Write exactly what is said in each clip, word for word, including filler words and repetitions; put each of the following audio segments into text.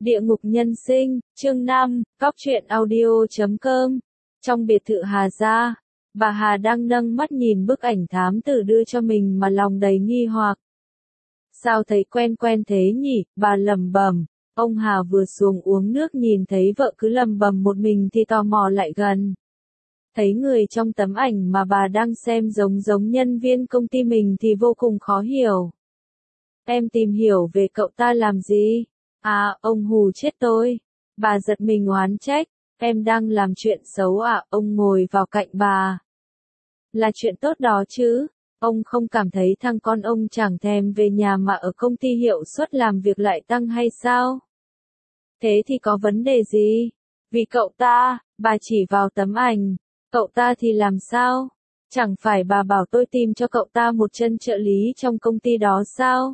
Địa ngục nhân sinh, chương năm, Cóc truyện audio chấm com. Trong biệt thự Hà gia, bà Hà đang nâng mắt nhìn bức ảnh thám tử đưa cho mình mà lòng đầy nghi hoặc. Sao thấy quen quen thế nhỉ, bà lẩm bẩm. Ông Hà vừa xuống uống nước nhìn thấy vợ cứ lẩm bẩm một mình thì tò mò lại gần. Thấy người trong tấm ảnh mà bà đang xem giống giống nhân viên công ty mình thì vô cùng khó hiểu. Em tìm hiểu về cậu ta làm gì? À, ông hù chết tôi. Bà giật mình oán trách. Em đang làm chuyện xấu à? Ông ngồi vào cạnh bà. Là chuyện tốt đó chứ. Ông không cảm thấy thằng con ông chẳng thèm về nhà mà ở công ty hiệu suất làm việc lại tăng hay sao? Thế thì có vấn đề gì? Vì cậu ta, bà chỉ vào tấm ảnh. Cậu ta thì làm sao? Chẳng phải bà bảo tôi tìm cho cậu ta một chân trợ lý trong công ty đó sao?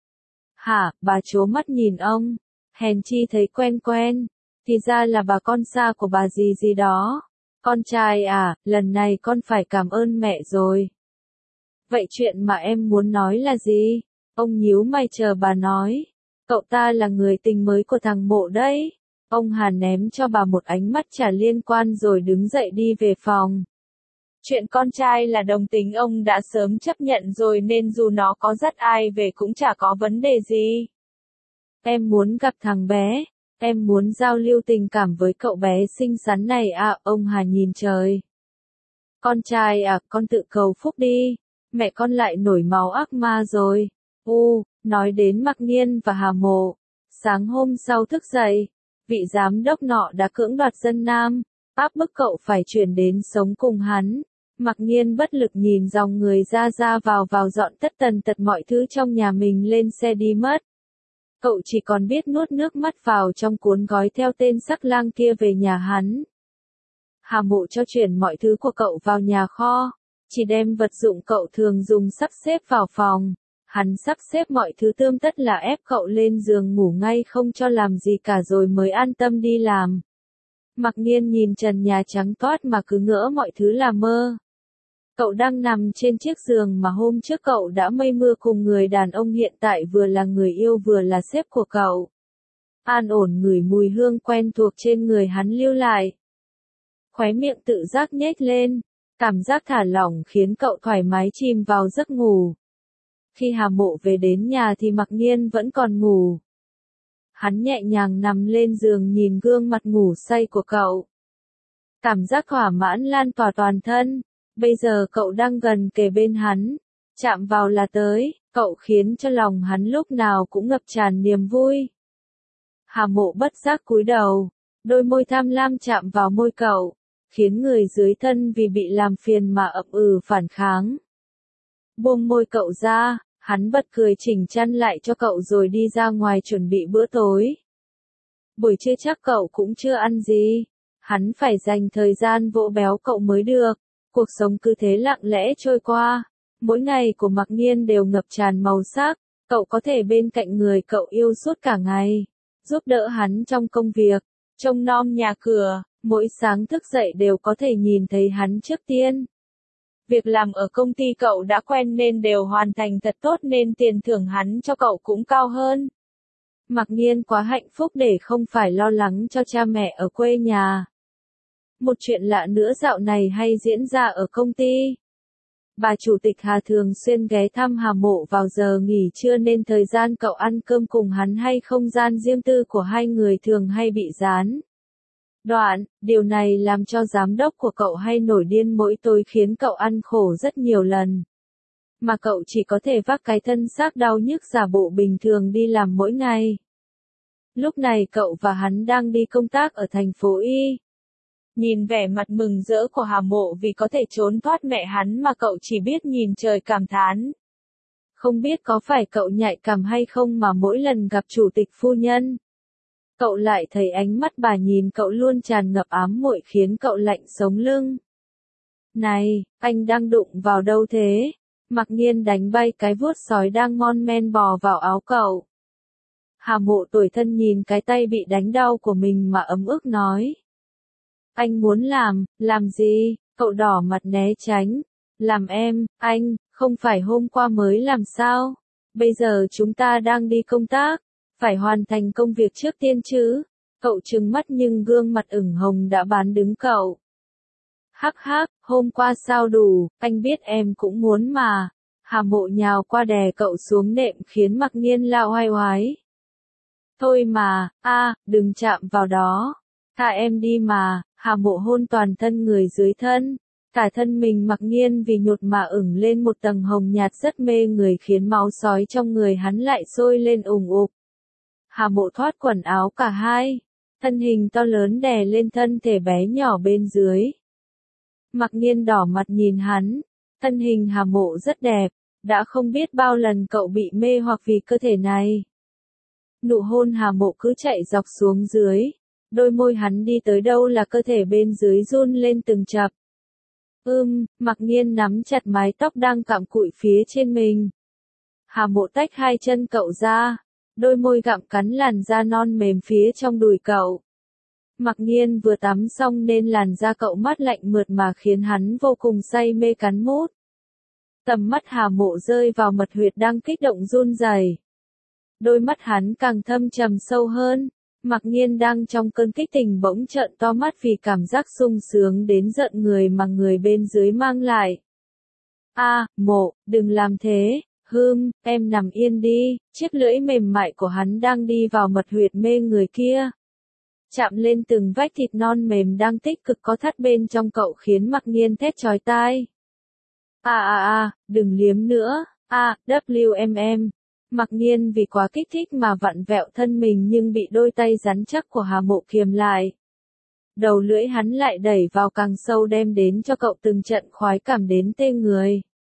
Hả, bà trố mắt nhìn ông. Hèn chi thấy quen quen. Thì ra là bà con xa của bà gì gì đó. Con trai à, lần này con phải cảm ơn mẹ rồi. Vậy chuyện mà em muốn nói là gì? Ông nhíu mày chờ bà nói. Cậu ta là người tình mới của thằng Mộ đấy. Ông Hà ném cho bà một ánh mắt chả liên quan rồi đứng dậy đi về phòng. Chuyện con trai là đồng tính ông đã sớm chấp nhận rồi nên dù nó có dắt ai về cũng chả có vấn đề gì. Em muốn gặp thằng bé, em muốn giao lưu tình cảm với cậu bé xinh xắn này à, ông Hà nhìn trời. Con trai à, con tự cầu phúc đi, mẹ con lại nổi máu ác ma rồi. U, nói đến Mạc Nghiên và Hà Mộ. Sáng hôm sau thức dậy, vị giám đốc nọ đã cưỡng đoạt dân nam, áp bức cậu phải chuyển đến sống cùng hắn. Mạc Nghiên bất lực nhìn dòng người ra ra vào vào dọn tất tần tật mọi thứ trong nhà mình lên xe đi mất. Cậu chỉ còn biết nuốt nước mắt vào trong cuốn gói theo tên sắc lang kia về nhà hắn. Hà Mộ cho chuyển mọi thứ của cậu vào nhà kho, chỉ đem vật dụng cậu thường dùng sắp xếp vào phòng. Hắn sắp xếp mọi thứ tươm tất là ép cậu lên giường ngủ ngay không cho làm gì cả rồi mới an tâm đi làm. Mạc Nghiên nhìn trần nhà trắng toát mà cứ ngỡ mọi thứ là mơ. Cậu đang nằm trên chiếc giường mà hôm trước cậu đã mây mưa cùng người đàn ông hiện tại vừa là người yêu vừa là sếp của cậu. An ổn ngửi mùi hương quen thuộc trên người hắn lưu lại. Khóe miệng tự giác nhếch lên, cảm giác thả lỏng khiến cậu thoải mái chìm vào giấc ngủ. Khi Hà Mộ về đến nhà thì Mạc Nghiên vẫn còn ngủ. Hắn nhẹ nhàng nằm lên giường nhìn gương mặt ngủ say của cậu. Cảm giác thỏa mãn lan tỏa toàn thân. Bây giờ cậu đang gần kề bên hắn, chạm vào là tới, cậu khiến cho lòng hắn lúc nào cũng ngập tràn niềm vui. Hà Mộ bất giác cúi đầu, đôi môi tham lam chạm vào môi cậu, khiến người dưới thân vì bị làm phiền mà ậm ừ phản kháng. Buông môi cậu ra, hắn bật cười chỉnh chăn lại cho cậu rồi đi ra ngoài chuẩn bị bữa tối. Buổi trưa chắc cậu cũng chưa ăn gì, hắn phải dành thời gian vỗ béo cậu mới được. Cuộc sống cứ thế lặng lẽ trôi qua, mỗi ngày của Mạc Nghiên đều ngập tràn màu sắc, cậu có thể bên cạnh người cậu yêu suốt cả ngày, giúp đỡ hắn trong công việc, trông nom nhà cửa, mỗi sáng thức dậy đều có thể nhìn thấy hắn trước tiên. Việc làm ở công ty cậu đã quen nên đều hoàn thành thật tốt nên tiền thưởng hắn cho cậu cũng cao hơn. Mạc Nghiên quá hạnh phúc để không phải lo lắng cho cha mẹ ở quê nhà. Một chuyện lạ nữa dạo này hay diễn ra ở công ty. Bà chủ tịch Hà thường xuyên ghé thăm Hà Mộ vào giờ nghỉ trưa nên thời gian cậu ăn cơm cùng hắn hay không gian riêng tư của hai người thường hay bị gián đoạn. Điều này làm cho giám đốc của cậu hay nổi điên mỗi tối khiến cậu ăn khổ rất nhiều lần. Mà cậu chỉ có thể vác cái thân xác đau nhức giả bộ bình thường đi làm mỗi ngày. Lúc này cậu và hắn đang đi công tác ở thành phố Y. Nhìn vẻ mặt mừng rỡ của Hà Mộ vì có thể trốn thoát mẹ hắn mà cậu chỉ biết nhìn trời cảm thán. Không biết có phải cậu nhạy cảm hay không mà mỗi lần gặp chủ tịch phu nhân, cậu lại thấy ánh mắt bà nhìn cậu luôn tràn ngập ám muội khiến cậu lạnh sống lưng. Này, anh đang đụng vào đâu thế? Mạc Nghiên đánh bay cái vuốt sói đang mon men bò vào áo cậu. Hà Mộ tủi thân nhìn cái tay bị đánh đau của mình mà ấm ức nói. Anh muốn làm, làm gì? Cậu đỏ mặt né tránh. Làm em, anh, không phải hôm qua mới làm sao? Bây giờ chúng ta đang đi công tác, Phải hoàn thành công việc trước tiên chứ. Cậu trừng mắt nhưng gương mặt ửng hồng đã bán đứng cậu. Hắc hắc, hôm qua sao đủ, anh biết em cũng muốn mà. Hà Mộ nhào qua đè cậu xuống nệm khiến Mặc Nhiên la oai oái. Thôi mà, a, đừng chạm vào đó. Thả em đi mà. Hà Mộ hôn toàn thân người dưới thân. Cả thân mình Mặc Nhiên vì nhột mà ửng lên một tầng hồng nhạt rất mê người khiến máu sói trong người hắn lại sôi lên ùng ục. Hà Mộ thoát quần áo cả hai. Thân hình to lớn đè lên thân thể bé nhỏ bên dưới. Mặc Nhiên đỏ mặt nhìn hắn. Thân hình Hà Mộ rất đẹp. Đã không biết bao lần cậu bị mê hoặc vì cơ thể này. Nụ hôn Hà Mộ cứ chạy dọc xuống dưới. Đôi môi hắn đi tới đâu là cơ thể bên dưới run lên từng chập. Ưm, Mặc Nhiên nắm chặt mái tóc đang cặm cụi phía trên mình. Hà Mộ tách hai chân cậu ra. Đôi môi gặm cắn làn da non mềm phía trong đùi cậu. Mặc Nhiên vừa tắm xong nên làn da cậu mát lạnh mượt mà khiến hắn vô cùng say mê cắn mút. Tầm mắt Hà Mộ rơi vào mật huyệt đang kích động run rẩy. Đôi mắt hắn càng thâm trầm sâu hơn. Mặc Nhiên đang trong cơn kích tình bỗng trợn to mắt vì cảm giác sung sướng đến giận người mà người bên dưới mang lại. A, Mộ, đừng làm thế. Hưm, em nằm yên đi. Chiếc lưỡi mềm mại của hắn đang đi vào mật huyệt mê người kia. Chạm lên từng vách thịt non mềm đang tích cực có thắt bên trong cậu khiến Mặc Nhiên thét chói tai. A a a, đừng liếm nữa. A, W M M. Mặc Nhiên vì quá kích thích mà vặn vẹo thân mình nhưng bị đôi tay rắn chắc của Hà Mộ kiềm lại. Đầu lưỡi hắn lại đẩy vào càng sâu đem đến cho cậu từng trận khoái cảm đến tê người.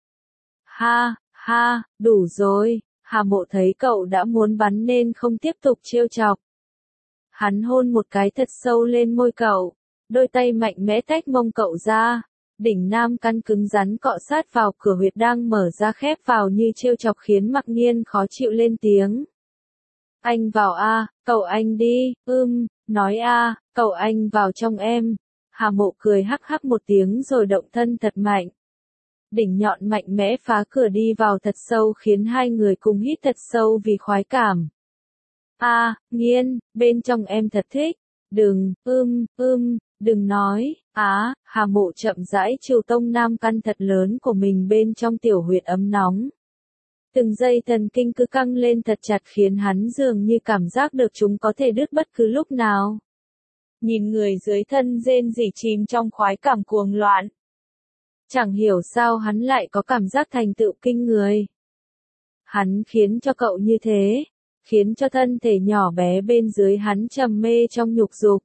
Ha, ha, đủ rồi. Hà Mộ thấy cậu đã muốn bắn nên không tiếp tục trêu chọc. Hắn hôn một cái thật sâu lên môi cậu. Đôi tay mạnh mẽ tách mông cậu ra. Đỉnh nam căn cứng rắn cọ sát vào cửa huyệt đang mở ra khép vào như trêu chọc khiến Mặc Nhiên khó chịu lên tiếng. Anh vào a, cậu anh đi, ưm, nói a, cậu anh vào trong em. Hà Mộ cười hắc hắc một tiếng rồi động thân thật mạnh. Đỉnh nhọn mạnh mẽ phá cửa đi vào thật sâu khiến hai người cùng hít thật sâu vì khoái cảm. A, Nhiên, bên trong em thật thích. Đừng, ưm, ưm, đừng nói. Á, Hà Mộ chậm rãi chiều tông nam căn thật lớn của mình bên trong tiểu huyệt ấm nóng. Từng dây thần kinh cứ căng lên thật chặt khiến hắn dường như cảm giác được chúng có thể đứt bất cứ lúc nào. Nhìn người dưới thân rên rỉ chìm trong khoái cảm cuồng loạn. Chẳng hiểu sao hắn lại có cảm giác thành tựu kinh người. Hắn khiến cho cậu như thế, khiến cho thân thể nhỏ bé bên dưới hắn trầm mê trong nhục dục.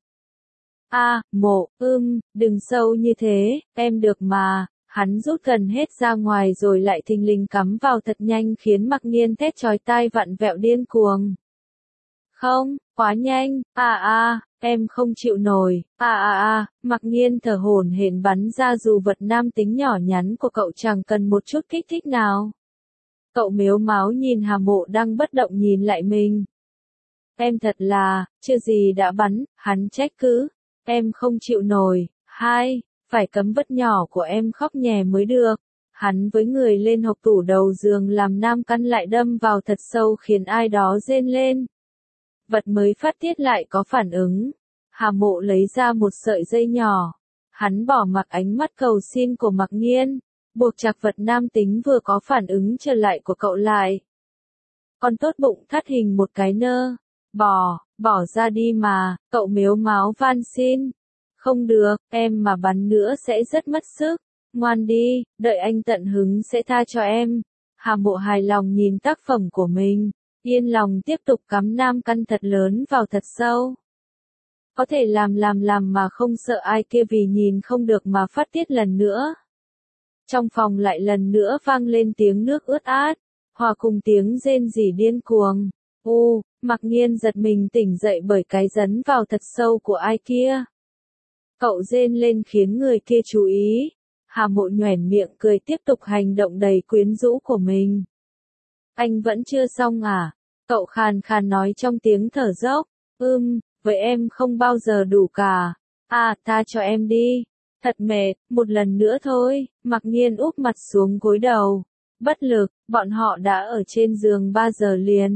A, Mộ, ưm, đừng sâu như thế, em được mà. Hắn rút gần hết ra ngoài rồi lại thình lình cắm vào thật nhanh khiến Mặc Nhiên thét chói tai vặn vẹo điên cuồng. Không, quá nhanh, a a, em không chịu nổi, a a a, Mặc Nhiên thở hổn hển bắn ra dù vật nam tính nhỏ nhắn của cậu chẳng cần một chút kích thích nào. Cậu mếu máo nhìn Hà Mộ đang bất động nhìn lại mình. Em thật là, chưa gì đã bắn, hắn trách cứ. Em không chịu nổi. Hai, phải cấm vật nhỏ của em khóc nhè mới được. Hắn với người lên hộc tủ đầu giường làm nam căn lại đâm vào thật sâu khiến ai đó rên lên. Vật mới phát tiết lại có phản ứng. Hà Mộ lấy ra một sợi dây nhỏ. Hắn bỏ mặc ánh mắt cầu xin của Mặc Nhiên. Buộc chặt vật nam tính vừa có phản ứng trở lại của cậu lại. Con tốt bụng thắt hình một cái nơ. Bỏ, bỏ ra đi mà, cậu mếu máo van xin. Không được, em mà bắn nữa sẽ rất mất sức. Ngoan đi, đợi anh tận hứng sẽ tha cho em. Hà Mộ hài lòng nhìn tác phẩm của mình. Yên lòng tiếp tục cắm nam căn thật lớn vào thật sâu. Có thể làm làm làm mà không sợ ai kia vì nhìn không được mà phát tiết lần nữa. Trong phòng lại lần nữa vang lên tiếng nước ướt át, hòa cùng tiếng rên rỉ điên cuồng. U, Mặc Nhiên giật mình tỉnh dậy bởi cái dấn vào thật sâu của ai kia. Cậu rên lên khiến người kia chú ý. Hà Mộ nhoẻn miệng cười tiếp tục hành động đầy quyến rũ của mình. Anh vẫn chưa xong à? Cậu khàn khàn nói trong tiếng thở dốc. Ưm, với em không bao giờ đủ cả. À, tha cho em đi. Thật mệt, một lần nữa thôi. Mặc Nhiên úp mặt xuống gối đầu. Bất lực, bọn họ đã ở trên giường ba giờ liền.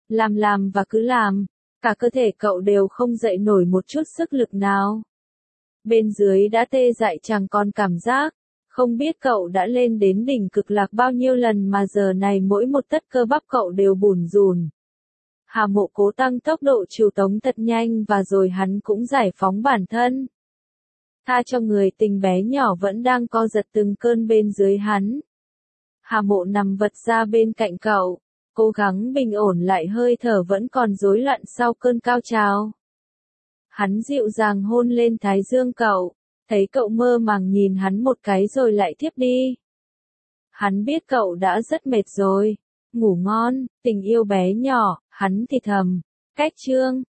Làm làm và cứ làm, cả cơ thể cậu đều không dậy nổi một chút sức lực nào. Bên dưới đã tê dại chẳng còn cảm giác, không biết cậu đã lên đến đỉnh cực lạc bao nhiêu lần mà giờ này mỗi một tấc cơ bắp cậu đều bủn rủn. Hà Mộ cố tăng tốc độ trù tống thật nhanh và rồi hắn cũng giải phóng bản thân. Tha cho người tình bé nhỏ vẫn đang co giật từng cơn bên dưới hắn. Hà Mộ nằm vật ra bên cạnh cậu, cố gắng bình ổn lại hơi thở vẫn còn rối loạn sau cơn cao trào. Hắn dịu dàng hôn lên thái dương cậu, thấy cậu mơ màng nhìn hắn một cái rồi lại thiếp đi. Hắn biết cậu đã rất mệt rồi, ngủ ngon, tình yêu bé nhỏ, hắn thì thầm, cách chương.